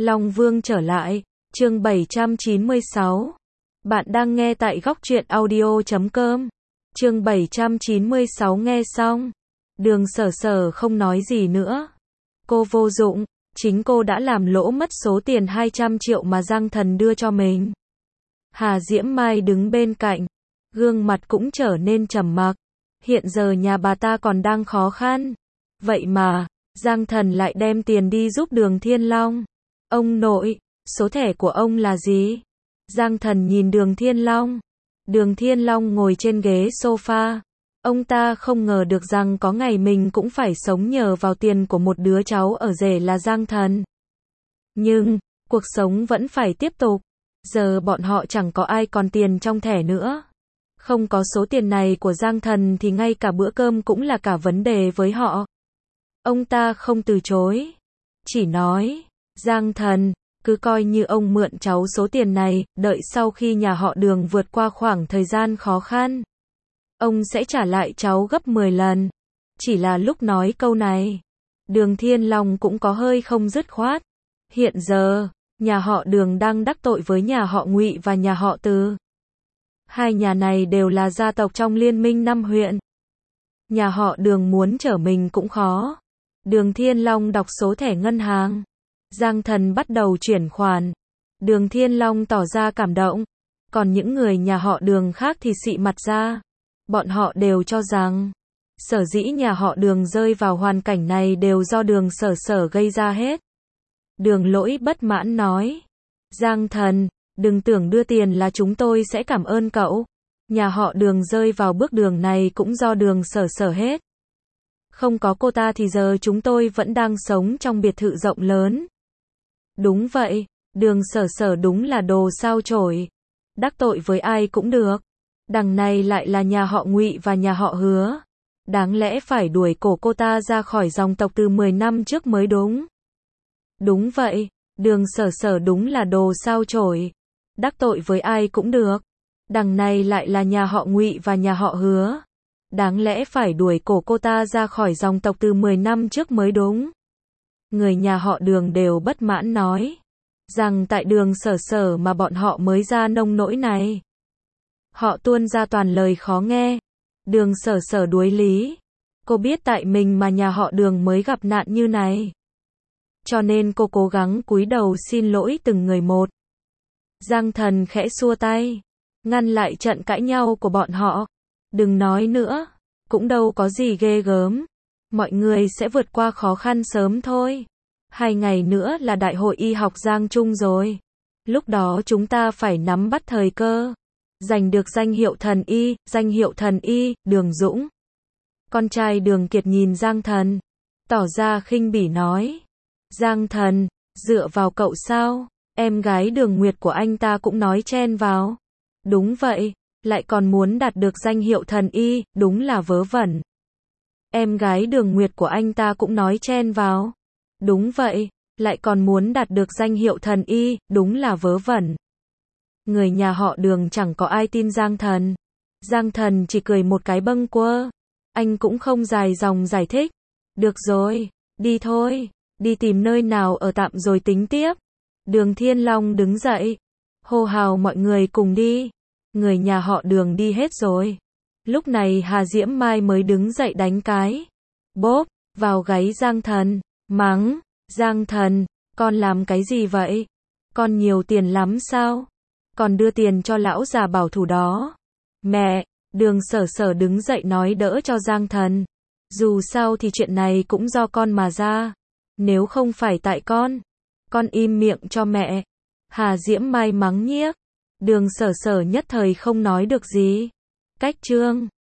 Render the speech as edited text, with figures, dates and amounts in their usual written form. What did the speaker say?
Long Vương trở lại, chương 796. Bạn đang nghe tại góc truyện audio.com. Chương 796 nghe xong. Đường Sở Sở không nói gì nữa. Cô vô dụng, chính cô đã làm lỗ mất số tiền 200 triệu mà Giang Thần đưa cho mình. Hà Diễm Mai đứng bên cạnh, gương mặt cũng trở nên trầm mặc. Hiện giờ nhà bà ta còn đang khó khăn. Vậy mà, Giang Thần lại đem tiền đi giúp Đường Thiên Long. Ông nội, số thẻ của ông là gì? Giang Thần nhìn Đường Thiên Long. Đường Thiên Long ngồi trên ghế sofa. Ông ta không ngờ được rằng có ngày mình cũng phải sống nhờ vào tiền của một đứa cháu ở rể là Giang Thần. Nhưng, cuộc sống vẫn phải tiếp tục. Giờ bọn họ chẳng có ai còn tiền trong thẻ nữa. Không có số tiền này của Giang Thần thì ngay cả bữa cơm cũng là cả vấn đề với họ. Ông ta không từ chối. Chỉ nói, Giang Thần, cứ coi như ông mượn cháu số tiền này, đợi sau khi nhà họ Đường vượt qua khoảng thời gian khó khăn. Ông sẽ trả lại cháu gấp 10 lần. Chỉ là lúc nói câu này, Đường Thiên Long cũng có hơi không dứt khoát. Hiện giờ, nhà họ Đường đang đắc tội với nhà họ Ngụy và nhà họ Từ. Hai nhà này đều là gia tộc trong liên minh 5 huyện. Nhà họ Đường muốn trở mình cũng khó. Đường Thiên Long đọc số thẻ ngân hàng. Giang Thần bắt đầu chuyển khoản. Đường Thiên Long tỏ ra cảm động. Còn những người nhà họ Đường khác thì xị mặt ra. Bọn họ đều cho rằng, sở dĩ nhà họ Đường rơi vào hoàn cảnh này đều do Đường Sở Sở gây ra hết. Đường Lỗi bất mãn nói. Giang Thần, đừng tưởng đưa tiền là chúng tôi sẽ cảm ơn cậu. Nhà họ Đường rơi vào bước đường này cũng do Đường Sở Sở hết. Không có cô ta thì giờ chúng tôi vẫn đang sống trong biệt thự rộng lớn. Đúng vậy, Đường Sở Sở đúng là đồ sao chổi. Đắc tội với ai cũng được. Đằng này lại là nhà họ Ngụy và nhà họ Hứa. Đáng lẽ phải đuổi cổ cô ta ra khỏi dòng tộc từ 10 năm trước mới đúng. Đúng vậy, Đường Sở Sở đúng là đồ sao chổi. Đắc tội với ai cũng được. Đằng này lại là nhà họ Ngụy và nhà họ Hứa. Đáng lẽ phải đuổi cổ cô ta ra khỏi dòng tộc từ 10 năm trước mới đúng. Người nhà họ Đường đều bất mãn nói rằng tại Đường Sở Sở mà bọn họ mới ra nông nỗi này. Họ tuôn ra toàn lời khó nghe. Đường Sở Sở đuối lý. Cô biết tại mình mà nhà họ Đường mới gặp nạn như này. Cho nên cô cố gắng cúi đầu xin lỗi từng người một. Giang Thần khẽ xua tay, ngăn lại trận cãi nhau của bọn họ. Đừng nói nữa, cũng đâu có gì ghê gớm. Mọi người sẽ vượt qua khó khăn sớm thôi. 2 ngày nữa là Đại hội Y học Giang Trung rồi. Lúc đó chúng ta phải nắm bắt thời cơ. Giành được danh hiệu thần y, Đường Dũng. Con trai Đường Kiệt nhìn Giang Thần, tỏ ra khinh bỉ nói. Giang Thần, dựa vào cậu sao? Em gái Đường Nguyệt của anh ta cũng nói chen vào. Đúng vậy, lại còn muốn đạt được danh hiệu thần y, đúng là vớ vẩn. Em gái Đường Nguyệt của anh ta cũng nói chen vào. Đúng vậy, lại còn muốn đạt được danh hiệu thần y, đúng là vớ vẩn. Người nhà họ Đường chẳng có ai tin Giang Thần. Giang Thần chỉ cười một cái bâng quơ. Anh cũng không dài dòng giải thích. Được rồi, đi thôi, đi tìm nơi nào ở tạm rồi tính tiếp. Đường Thiên Long đứng dậy, hô hào mọi người cùng đi. Người nhà họ Đường đi hết rồi. Lúc này Hà Diễm Mai mới đứng dậy đánh cái bóp vào gáy Giang Thần, mắng, Giang Thần, con làm cái gì vậy? Con nhiều tiền lắm sao? Còn đưa tiền cho lão già bảo thủ đó. Mẹ, Đường Sở Sở đứng dậy nói đỡ cho Giang Thần. Dù sao thì chuyện này cũng do con mà ra. Nếu không phải tại con im miệng cho mẹ. Hà Diễm Mai mắng nhiếc. Đường Sở Sở nhất thời không nói được gì. Cách chương